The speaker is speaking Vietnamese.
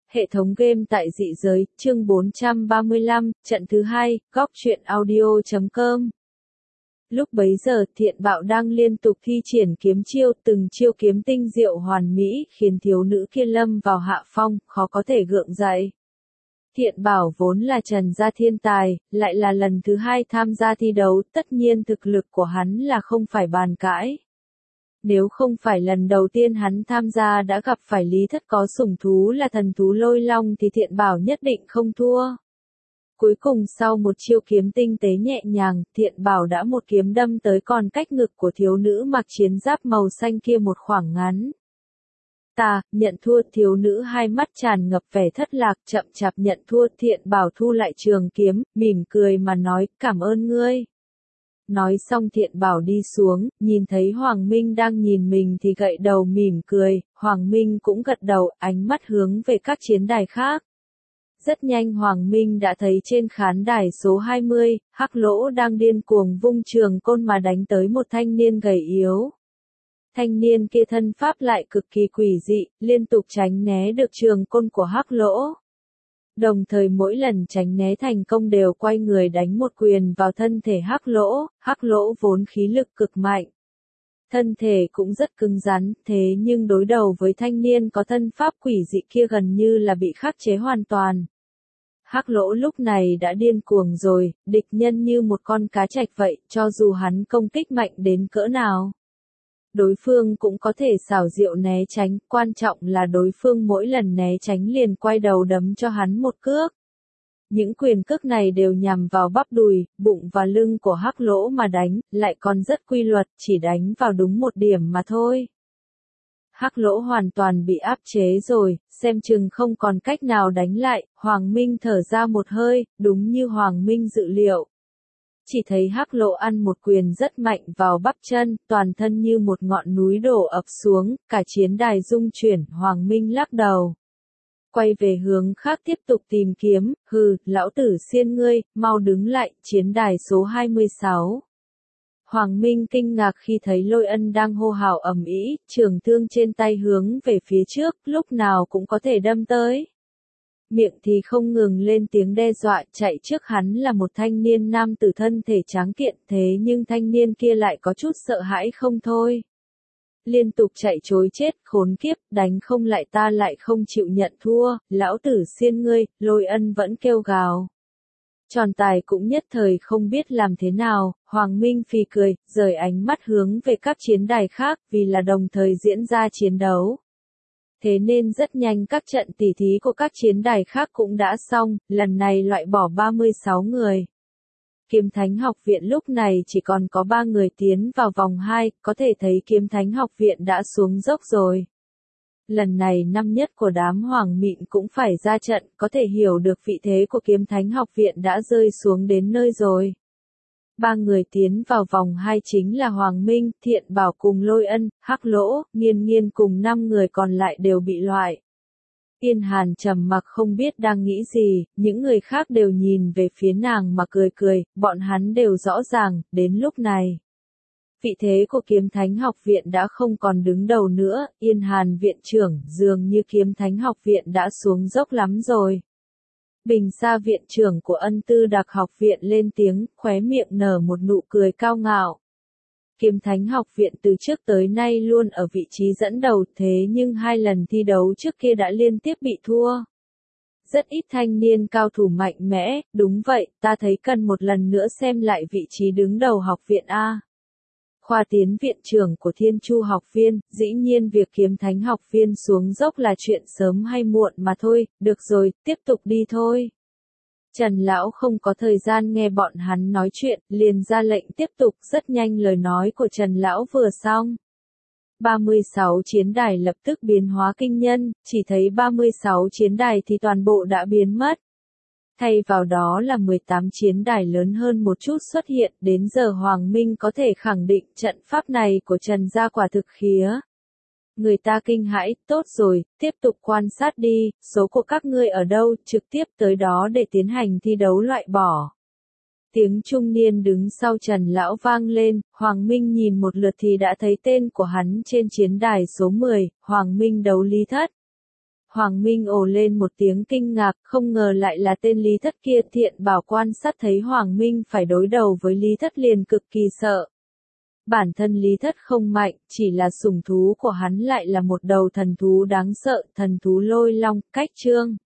Hệ thống game tại dị giới, chương 435, trận thứ 2, góc truyện audio.com. Lúc bấy giờ, Thiện Bạo đang liên tục thi triển kiếm chiêu, từng chiêu kiếm tinh diệu hoàn mỹ, khiến thiếu nữ kia lâm vào hạ phong, khó có thể gượng dậy. Thiện Bảo vốn là Trần gia thiên tài, lại là lần thứ 2 tham gia thi đấu, tất nhiên thực lực của hắn là không phải bàn cãi. Nếu không phải lần đầu tiên hắn tham gia đã gặp phải Lý Thất có sủng thú là thần thú lôi long thì Thiện Bảo nhất định không thua. Cuối cùng sau một chiêu kiếm tinh tế nhẹ nhàng, Thiện Bảo đã một kiếm đâm tới còn cách ngực của thiếu nữ mặc chiến giáp màu xanh kia một khoảng ngắn. Ta, nhận thua. Thiếu nữ hai mắt tràn ngập vẻ thất lạc, chậm chạp nhận thua. Thiện Bảo thu lại trường kiếm, mỉm cười mà nói, cảm ơn ngươi. Nói xong Thiện Bảo đi xuống, nhìn thấy Hoàng Minh đang nhìn mình thì gậy đầu mỉm cười, Hoàng Minh cũng gật đầu, ánh mắt hướng về các chiến đài khác. Rất nhanh Hoàng Minh đã thấy trên khán đài số 20, Hắc Lỗ đang điên cuồng vung trường côn mà đánh tới một thanh niên gầy yếu. Thanh niên kia thân pháp lại cực kỳ quỷ dị, liên tục tránh né được trường côn của Hắc Lỗ. Đồng thời mỗi lần tránh né thành công đều quay người đánh một quyền vào thân thể Hắc Lỗ vốn khí lực cực mạnh. Thân thể cũng rất cứng rắn, thế nhưng đối đầu với thanh niên có thân pháp quỷ dị kia gần như là bị khắc chế hoàn toàn. Hắc Lỗ lúc này đã điên cuồng rồi, địch nhân như một con cá trạch vậy, cho dù hắn công kích mạnh đến cỡ nào. Đối phương cũng có thể xảo diệu né tránh, quan trọng là đối phương mỗi lần né tránh liền quay đầu đấm cho hắn một cước. Những quyền cước này đều nhằm vào bắp đùi, bụng và lưng của Hắc Lỗ mà đánh, lại còn rất quy luật, chỉ đánh vào đúng một điểm mà thôi. Hắc Lỗ hoàn toàn bị áp chế rồi, xem chừng không còn cách nào đánh lại, Hoàng Minh thở ra một hơi, đúng như Hoàng Minh dự liệu. Chỉ thấy Hắc Lỗ ăn một quyền rất mạnh vào bắp chân, toàn thân như một ngọn núi đổ ập xuống, cả chiến đài rung chuyển, Hoàng Minh lắc đầu. Quay về hướng khác tiếp tục tìm kiếm, lão tử xiên ngươi, mau đứng lại, chiến đài số 26. Hoàng Minh kinh ngạc khi thấy Lôi Ân đang hô hào ầm ĩ, trường thương trên tay hướng về phía trước, lúc nào cũng có thể đâm tới. Miệng thì không ngừng lên tiếng đe dọa, chạy trước hắn là một thanh niên nam tử thân thể tráng kiện, thế nhưng thanh niên kia lại có chút sợ hãi không thôi. Liên tục chạy trối chết, khốn kiếp, đánh không lại ta lại không chịu nhận thua, lão tử xiên ngươi, Lôi Ân vẫn kêu gào. Tròn tài cũng nhất thời không biết làm thế nào, Hoàng Minh phì cười, rời ánh mắt hướng về các chiến đài khác, vì là đồng thời diễn ra chiến đấu. Thế nên rất nhanh các trận tỉ thí của các chiến đài khác cũng đã xong, lần này loại bỏ 36 người. Kiếm Thánh Học Viện lúc này chỉ còn có 3 người tiến vào vòng 2, có thể thấy Kiếm Thánh Học Viện đã xuống dốc rồi. Lần này năm nhất của đám Hoàng Mịn cũng phải ra trận, có thể hiểu được vị thế của Kiếm Thánh Học Viện đã rơi xuống đến nơi rồi. 3 người tiến vào vòng 2 chính là Hoàng Minh, Thiện Bảo cùng Lôi Ân, Hắc Lỗ, Nghiên Nghiên cùng 5 người còn lại đều bị loại. Yên Hàn trầm mặc không biết đang nghĩ gì, những người khác đều nhìn về phía nàng mà cười cười, bọn hắn đều rõ ràng, đến lúc này. Vị thế của Kiếm Thánh Học Viện đã không còn đứng đầu nữa, Yên Hàn viện trưởng, dường như Kiếm Thánh Học Viện đã xuống dốc lắm rồi. Bình Sa viện trưởng của Ân Tư Đặc Học Viện lên tiếng, khóe miệng nở một nụ cười cao ngạo. Kiếm Thánh Học Viện từ trước tới nay luôn ở vị trí dẫn đầu, thế nhưng 2 lần thi đấu trước kia đã liên tiếp bị thua. Rất ít thanh niên cao thủ mạnh mẽ, đúng vậy, ta thấy cần một lần nữa xem lại vị trí đứng đầu học viện A. Khoa tiến viện trưởng của Thiên Chu học viên, dĩ nhiên việc Kiếm Thánh Học Viên xuống dốc là chuyện sớm hay muộn mà thôi, được rồi, tiếp tục đi thôi. Trần Lão không có thời gian nghe bọn hắn nói chuyện, liền ra lệnh tiếp tục, rất nhanh lời nói của Trần Lão vừa xong. 36 chiến đài lập tức biến hóa kinh nhân, chỉ thấy 36 chiến đài thì toàn bộ đã biến mất. Thay vào đó là 18 chiến đài lớn hơn một chút xuất hiện, đến giờ Hoàng Minh có thể khẳng định trận pháp này của Trần gia quả thực khía. Người ta kinh hãi, tốt rồi, tiếp tục quan sát đi, số của các ngươi ở đâu, trực tiếp tới đó để tiến hành thi đấu loại bỏ. Tiếng trung niên đứng sau Trần Lão vang lên, Hoàng Minh nhìn một lượt thì đã thấy tên của hắn trên chiến đài số 10, Hoàng Minh đấu Lý Thất. Hoàng Minh ồ lên một tiếng kinh ngạc, không ngờ lại là tên Lý Thất kia. Thiện Bảo quan sát thấy Hoàng Minh phải đối đầu với Lý Thất liền cực kỳ sợ. Bản thân Lý Thất không mạnh, chỉ là sủng thú của hắn lại là một đầu thần thú đáng sợ, thần thú Lôi Long. Cách chương